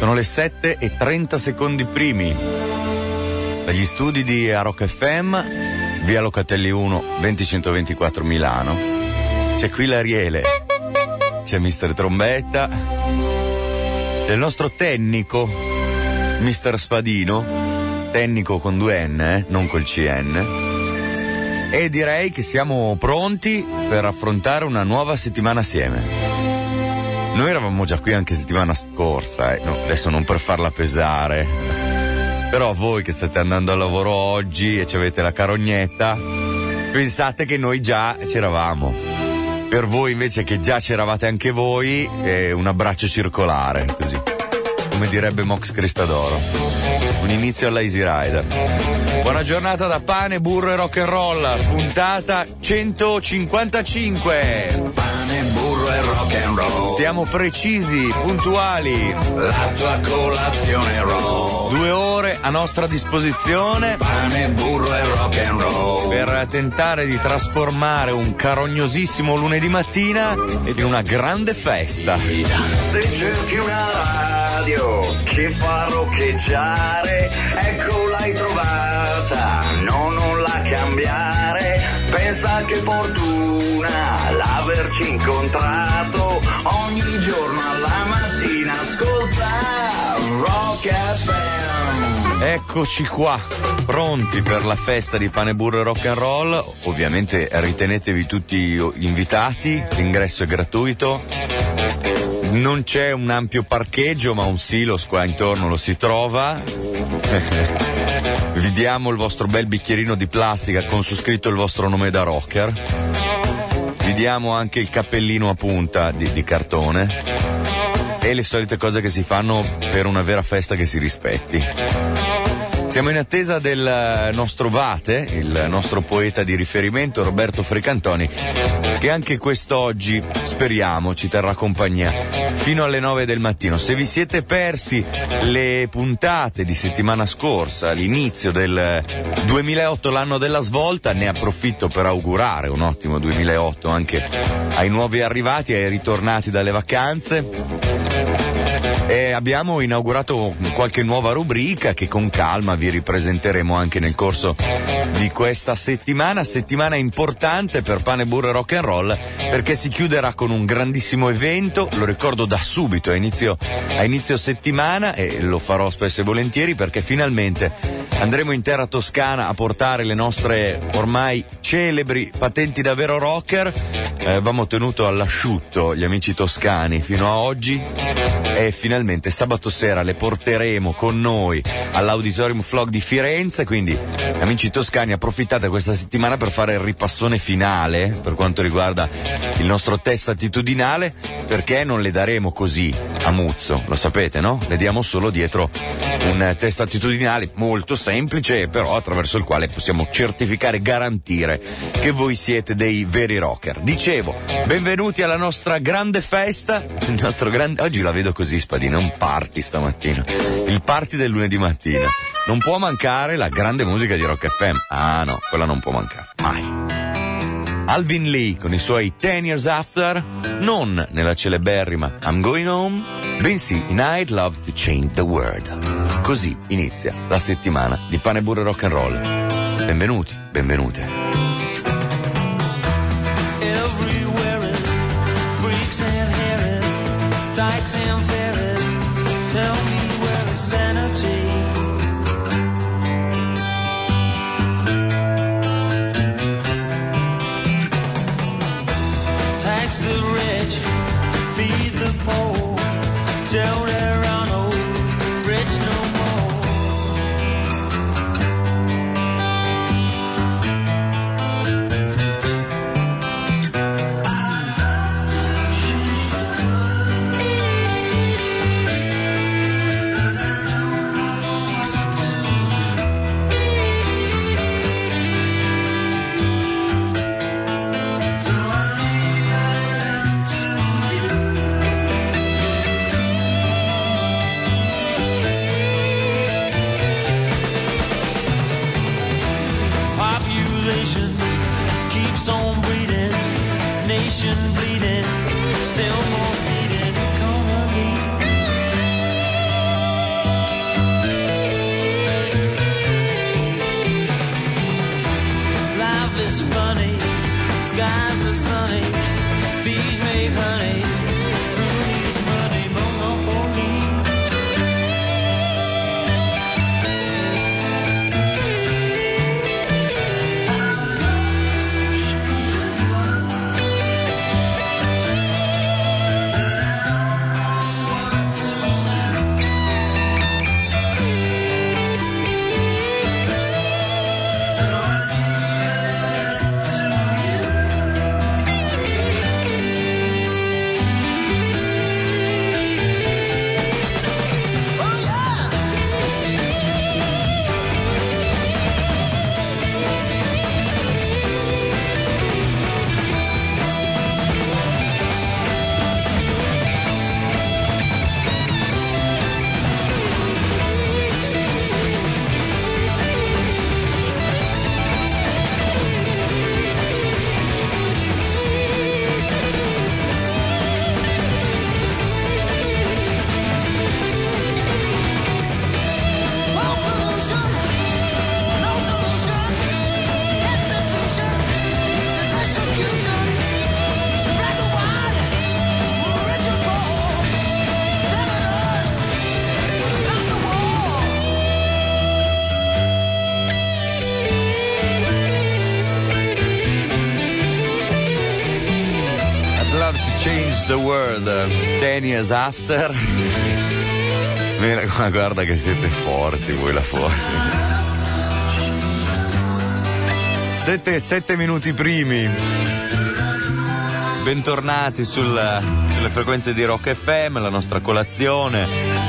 Sono le 7:30 primi. Dagli studi di Rock FM, via Locatelli 1, 20124 Milano. C'è qui l'Ariele, c'è Mister Trombetta, c'è il nostro tecnico, Mister Spadino, tecnico con 2 N, non col CN. E direi che siamo pronti per affrontare una nuova settimana assieme. Noi eravamo già qui anche settimana scorsa, no, adesso non per farla pesare, però voi che state andando al lavoro oggi e ci avete la carognetta, pensate che noi già c'eravamo. Per voi invece che già c'eravate anche voi, un abbraccio circolare, così, come direbbe Mox Cristadoro. Un inizio alla Easy Rider. Buona giornata da Pane, Burro e Rock and Roll, puntata 155. Pane, burro e rock and roll. Stiamo precisi, puntuali. La tua colazione roll. 2 ore a nostra disposizione. Pane, burro e rock and roll. Per tentare di trasformare un carognosissimo lunedì mattina in una grande festa. Se cerchi una radio che fa roccheggiare, ecco l'hai trovata, no, non la cambiare. Pensa che fortuna l'averci incontrato, ogni giorno alla mattina ascolta Rock FM. Eccoci qua, pronti per la festa di Pane, Burro e Rock and Roll. Ovviamente ritenetevi tutti invitati, l'ingresso è gratuito. Non c'è un ampio parcheggio, ma un silos qua intorno lo si trova. Vi diamo il vostro bel bicchierino di plastica con su scritto il vostro nome da rocker. Vi diamo anche il cappellino a punta di cartone e le solite cose che si fanno per una vera festa che si rispetti. Siamo in attesa del nostro Vate, il nostro poeta di riferimento, Roberto Fricantoni, che anche quest'oggi, speriamo, ci terrà compagnia fino alle 9 del mattino. Se vi siete persi le puntate di settimana scorsa, l'inizio del 2008, l'anno della svolta, ne approfitto per augurare un ottimo 2008 anche ai nuovi arrivati, ai ritornati dalle vacanze. E abbiamo inaugurato qualche nuova rubrica che con calma vi ripresenteremo anche nel corso di questa settimana importante per Pane, Burro e Rock and Roll, perché si chiuderà con un grandissimo evento, lo ricordo da subito a inizio settimana, e lo farò spesso e volentieri perché finalmente andremo in terra toscana a portare le nostre ormai celebri patenti da vero rocker. Avevamo tenuto all'asciutto gli amici toscani fino a oggi e finalmente sabato sera le porteremo con noi all'Auditorium Flog di Firenze, quindi amici toscani approfittate questa settimana per fare il ripassone finale per quanto riguarda il nostro test attitudinale, perché non le daremo così a Muzzo, lo sapete, no? Le diamo solo dietro un test attitudinale molto semplice, però attraverso il quale possiamo certificare e garantire che voi siete dei veri rocker. Dicevo, benvenuti alla nostra grande festa, il nostro grande... Oggi la vedo così, Spadina, un party stamattina, il party del lunedì mattina. Non può mancare la grande musica di Rock FM. Ah no, quella non può mancare, mai. Alvin Lee con i suoi 10 Years After, non nella celeberrima I'm Going Home, bensì in I'd Love to Change the World. Così inizia la settimana di Pane, Burro e Rock and Roll. Benvenuti, benvenute. Dykes and ferries, tell me where is sanity? Tax the rich, feed the poor, till there are no rich no more. Hey honey, who needs money more for me? The World, 10 Years After. Ma guarda che siete forti voi là fuori. 7 minuti primi. Bentornati sulle frequenze di Rock FM, la nostra colazione.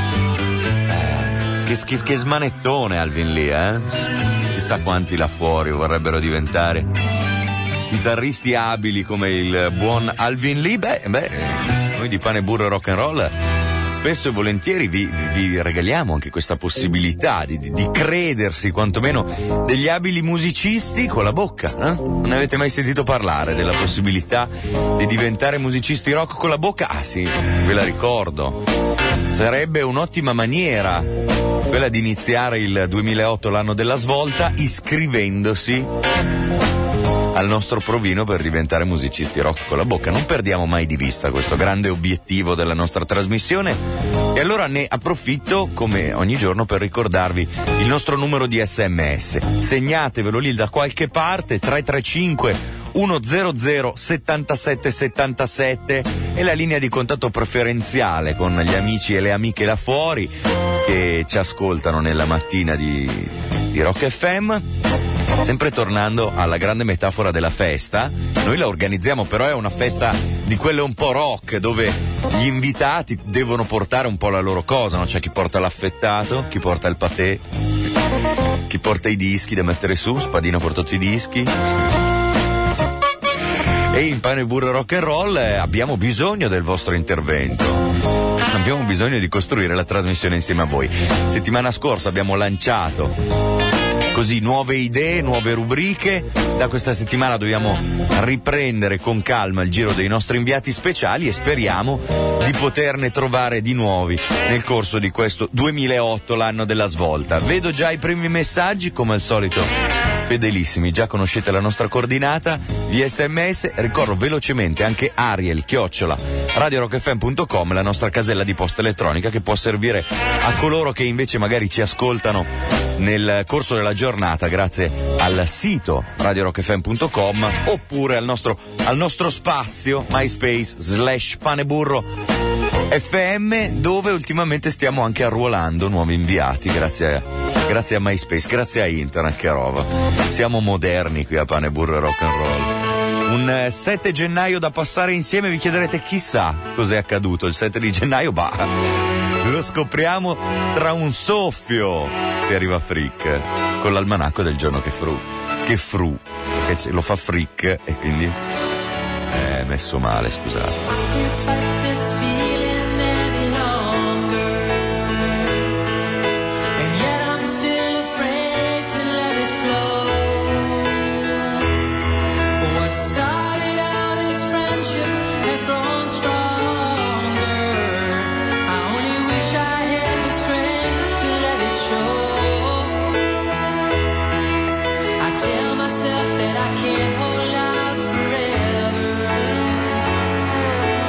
Che smanettone Alvin Lee, Chissà quanti là fuori vorrebbero diventare chitarristi abili come il buon Alvin Lee. Noi di Pane Burro Rock and Roll spesso e volentieri vi regaliamo anche questa possibilità di credersi quantomeno degli abili musicisti con la bocca. Non avete mai sentito parlare della possibilità di diventare musicisti rock con la bocca? Ah sì, ve la ricordo. Sarebbe un'ottima maniera quella di iniziare il 2008, l'anno della svolta, iscrivendosi al nostro provino per diventare musicisti rock con la bocca. Non perdiamo mai di vista questo grande obiettivo della nostra trasmissione e allora ne approfitto come ogni giorno per ricordarvi il nostro numero di SMS. Segnatevelo lì da qualche parte, 335 100 77 77, è la linea di contatto preferenziale con gli amici e le amiche là fuori che ci ascoltano nella mattina di Rock FM. Sempre tornando alla grande metafora della festa, noi la organizziamo, però è una festa di quelle un po' rock, dove gli invitati devono portare un po' la loro cosa, no? C'è chi porta l'affettato, chi porta il patè, chi porta i dischi da mettere su. Spadino ha portato i dischi. E in Pane Burro Rock and Roll abbiamo bisogno del vostro intervento. Abbiamo bisogno di costruire la trasmissione insieme a voi. Settimana scorsa abbiamo lanciato così nuove idee, nuove rubriche. Da questa settimana dobbiamo riprendere con calma il giro dei nostri inviati speciali e speriamo di poterne trovare di nuovi nel corso di questo 2008, l'anno della svolta. Vedo già i primi messaggi, come al solito fedelissimi, già conoscete la nostra coordinata via SMS. Ricordo velocemente anche ariel@radiorockfm.com, la nostra casella di posta elettronica che può servire a coloro che invece magari ci ascoltano nel corso della giornata grazie al sito radiorockfm.com oppure al nostro spazio MySpace/Paneburro FM, dove ultimamente stiamo anche arruolando nuovi inviati grazie a MySpace, grazie a internet, che roba. Siamo moderni qui a Pane Burro Rock and Roll. Un 7 gennaio da passare insieme, vi chiederete chissà cos'è accaduto il 7 di gennaio, lo scopriamo tra un soffio. Si arriva a Frick con l'almanacco del giorno che fru, perché lo fa Frick e quindi è messo male, scusate. That I can't hold out forever.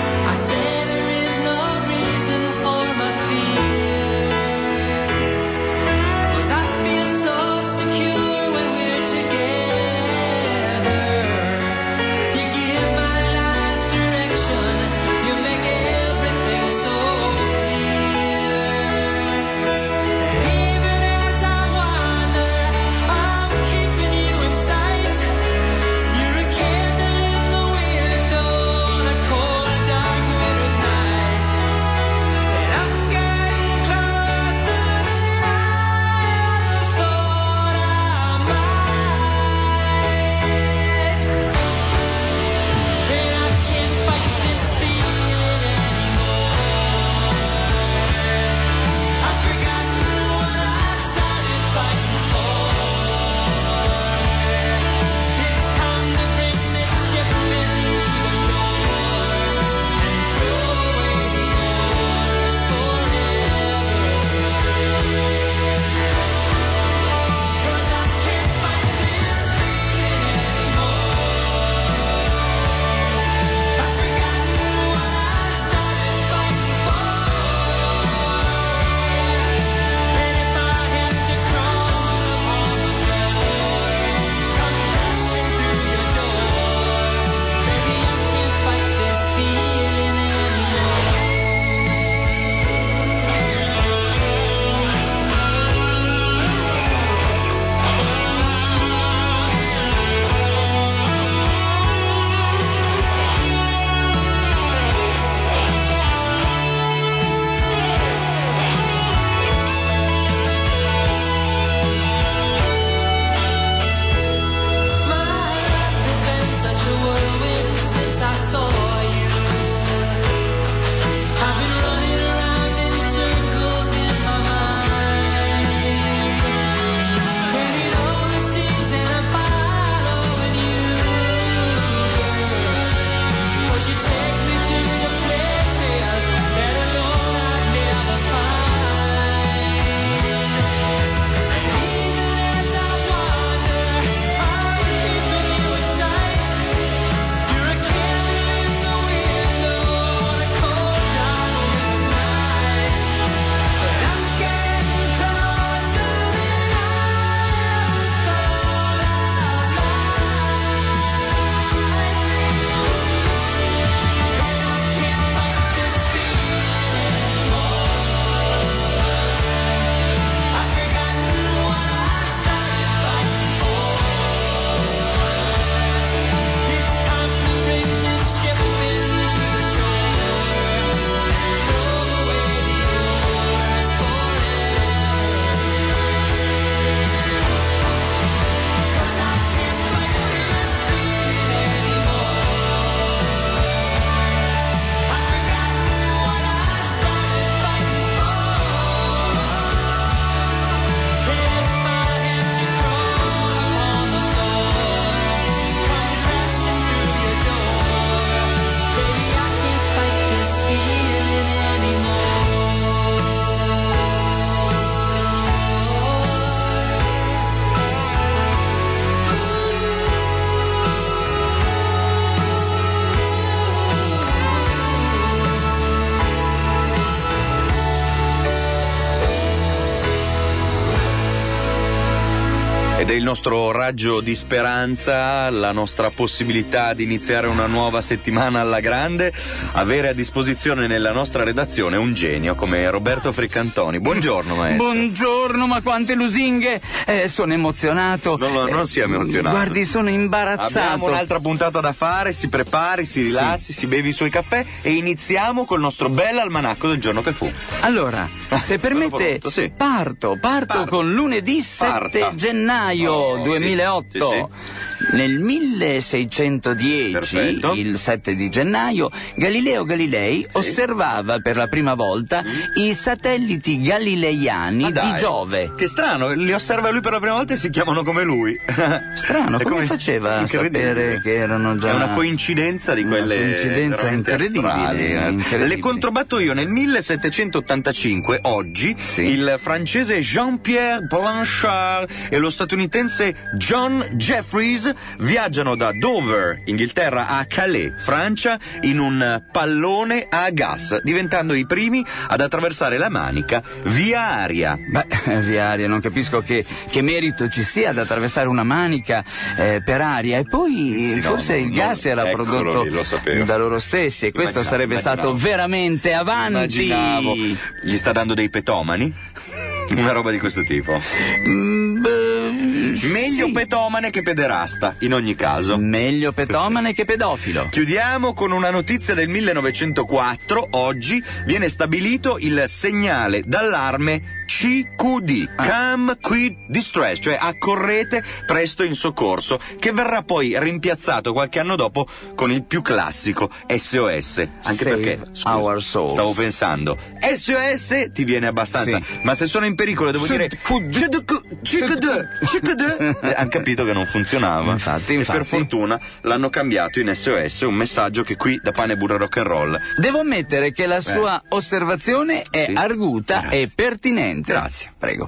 Ed è il nostro raggio di speranza, la nostra possibilità di iniziare una nuova settimana alla grande, avere a disposizione nella nostra redazione un genio come Roberto Fricantoni. Buongiorno maestro. Buongiorno, ma quante lusinghe! Sono emozionato. Non sia emozionato. Guardi, sono imbarazzato. Abbiamo un'altra puntata da fare, si prepari, si rilassi, si bevi i suoi caffè e iniziamo col nostro bel almanacco del giorno che fu. Allora, se permette, pronto, sì. parto con lunedì 7 gennaio 2008. Sì. Nel 1610, Perfetto. il 7 di gennaio, Galileo Galilei osservava per la prima volta i satelliti galileiani di Giove. Che strano, li osserva lui per la prima volta e si chiamano come lui. Strano, È come faceva a sapere che erano già... È una coincidenza di quelle... Una coincidenza veramente incredibile, astrali. incredibile. Le controbatto io. Nel 1785, oggi, Sì. il francese Jean-Pierre Blanchard e lo statunitense John Jeffries viaggiano da Dover, Inghilterra, a Calais, Francia, in un pallone a gas, diventando i primi ad attraversare la Manica via aria. Beh, via aria, non capisco che merito ci sia ad attraversare una Manica per aria, e poi Sì, no, forse il gas era eccolo prodotto lì, lo sapevo. da loro stessi, e questo sarebbe stato veramente avanti. Immaginavo. Gli sta dando dei petomani? Una roba di questo tipo. Meglio sì. petomane che pederasta, in ogni caso. Meglio petomane che pedofilo. Chiudiamo con una notizia del 1904. Oggi viene stabilito il segnale d'allarme CQD, Come Quick Distress, cioè accorrete presto in soccorso, che verrà poi rimpiazzato qualche anno dopo con il più classico SOS. Anche Save perché, scusa, our souls. stavo pensando, SOS ti viene abbastanza, Sì. ma se sono in pericolo devo dire CQD, hanno capito che non funzionava. Infatti. E per fortuna l'hanno cambiato in SOS, un messaggio che qui da pane burro rock and roll. Devo ammettere che la sua osservazione è Sì. arguta Grazie. e pertinente. Grazie. Prego.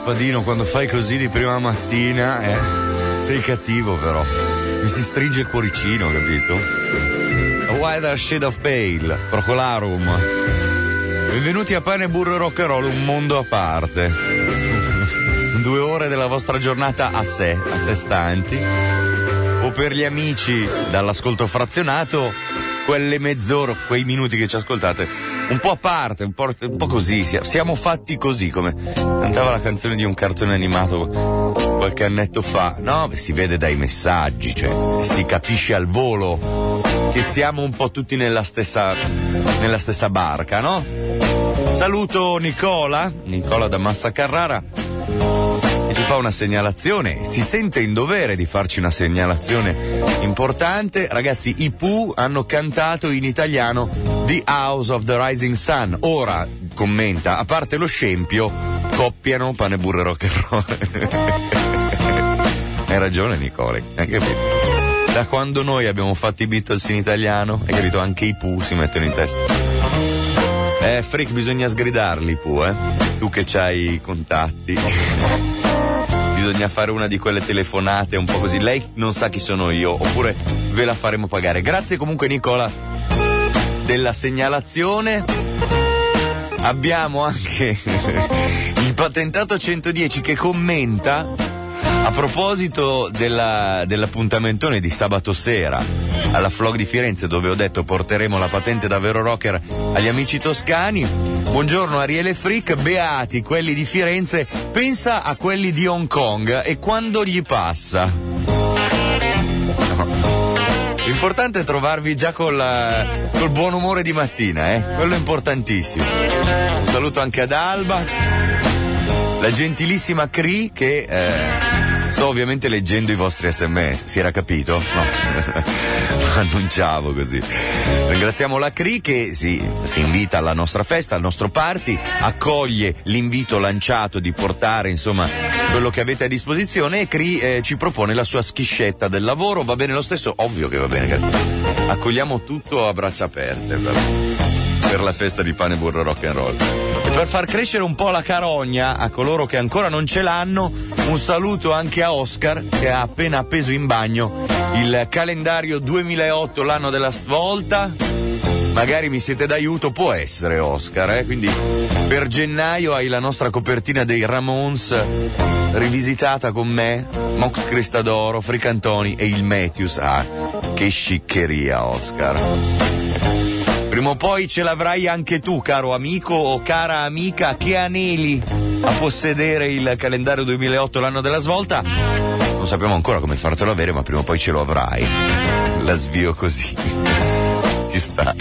Spadino, quando fai così di prima mattina, sei cattivo però. Mi si stringe il cuoricino, capito? A Wider Shade of Pale, Procolarum. Benvenuti a Pane, Burro e Rock and Roll, un mondo a parte. 2 ore della vostra giornata a sé stanti. O per gli amici dall'ascolto frazionato, quelle mezz'ora, quei minuti che ci ascoltate, un po' a parte, un po' così, siamo fatti così, come cantava la canzone di un cartone animato qualche annetto fa. No, si vede dai messaggi, cioè si capisce al volo che siamo un po' tutti nella stessa barca, no? Saluto Nicola da Massa Carrara, e ci fa una segnalazione, si sente in dovere di farci una segnalazione importante. Ragazzi, i Pooh hanno cantato in italiano The House of the Rising Sun. Ora, commenta, a parte lo scempio, coppiano Pane, Burro e Rock and Roll. Hai ragione Nicola, hai capito? Da quando noi abbiamo fatto i Beatles in italiano, hai capito, anche i Pooh si mettono in testa. Freak, bisogna sgridarli i Pooh, tu che c'hai i contatti. Bisogna fare una di quelle telefonate un po' così. Lei non sa chi sono io, oppure ve la faremo pagare. Grazie comunque Nicola della segnalazione. Abbiamo anche il patentato 110 che commenta a proposito dell'appuntamentone di sabato sera alla Flog di Firenze, dove ho detto porteremo la patente da vero rocker agli amici toscani. Buongiorno Ariele Freak, beati quelli di Firenze, pensa a quelli di Hong Kong e quando gli passa. No. L'importante è trovarvi già col buon umore di mattina, quello è importantissimo. Un saluto anche ad Alba, la gentilissima Cri che sto ovviamente leggendo i vostri sms, si era capito? No, annunciavo così. Ringraziamo la Cri che si invita alla nostra festa, al nostro party, accoglie l'invito lanciato di portare insomma quello che avete a disposizione, e Cri ci propone la sua schiscetta del lavoro. Va bene lo stesso? Ovvio che va bene, accogliamo tutto a braccia aperte per la festa di Pane, Burro, Rock and Roll. E per far crescere un po' la carogna a coloro che ancora non ce l'hanno, un saluto anche a Oscar che ha appena appeso in bagno il calendario 2008, l'anno della svolta. Magari mi siete d'aiuto, può essere Oscar, quindi per gennaio hai la nostra copertina dei Ramones rivisitata con me, Mox Cristadoro, Fricantoni e il Matthews. Ah, che sciccheria Oscar. Prima o poi ce l'avrai anche tu, caro amico o cara amica, che aneli a possedere il calendario 2008, l'anno della svolta. Non sappiamo ancora come fartelo avere, ma prima o poi ce lo avrai. La svio così. Ci sta.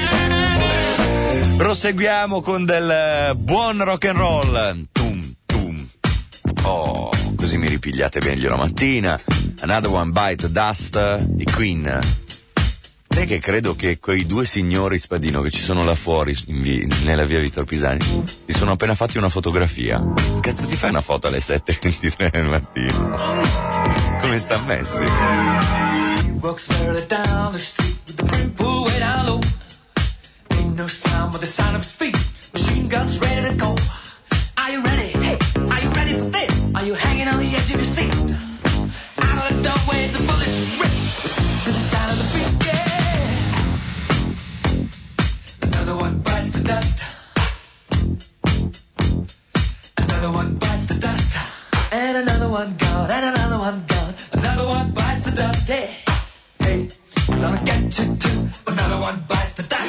Proseguiamo con del buon rock and roll. Tum tum. Oh, così mi ripigliate meglio la mattina. Another One Bite Dust, i Queen. Sai che credo che quei due signori Spadino che ci sono là fuori nella via Vittor Pisani si sono appena fatti una fotografia. Cazzo ti fai una foto alle 7:23 del mattino? Come sta messi? Another one bites the dust. Another one bites the dust. And another one gone. And another one gone. Another one bites the dust. Hey, hey, I'm gonna get you too. Another one bites the dust.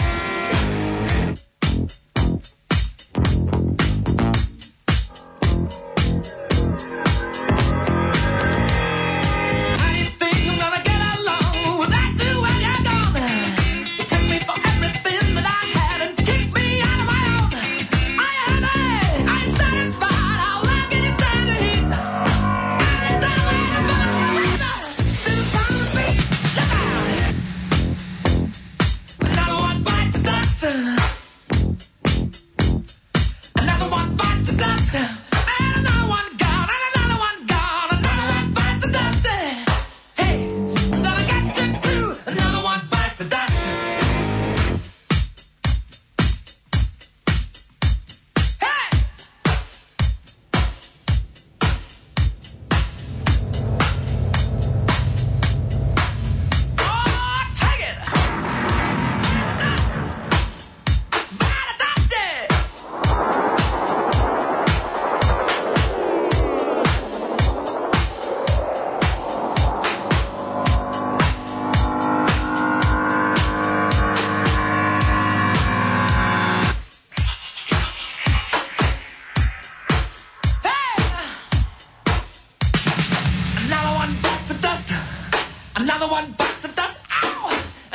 Another one bites the dust.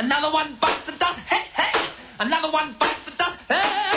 Another one bites the dust. Hey, hey. Another one bites the dust. Hey.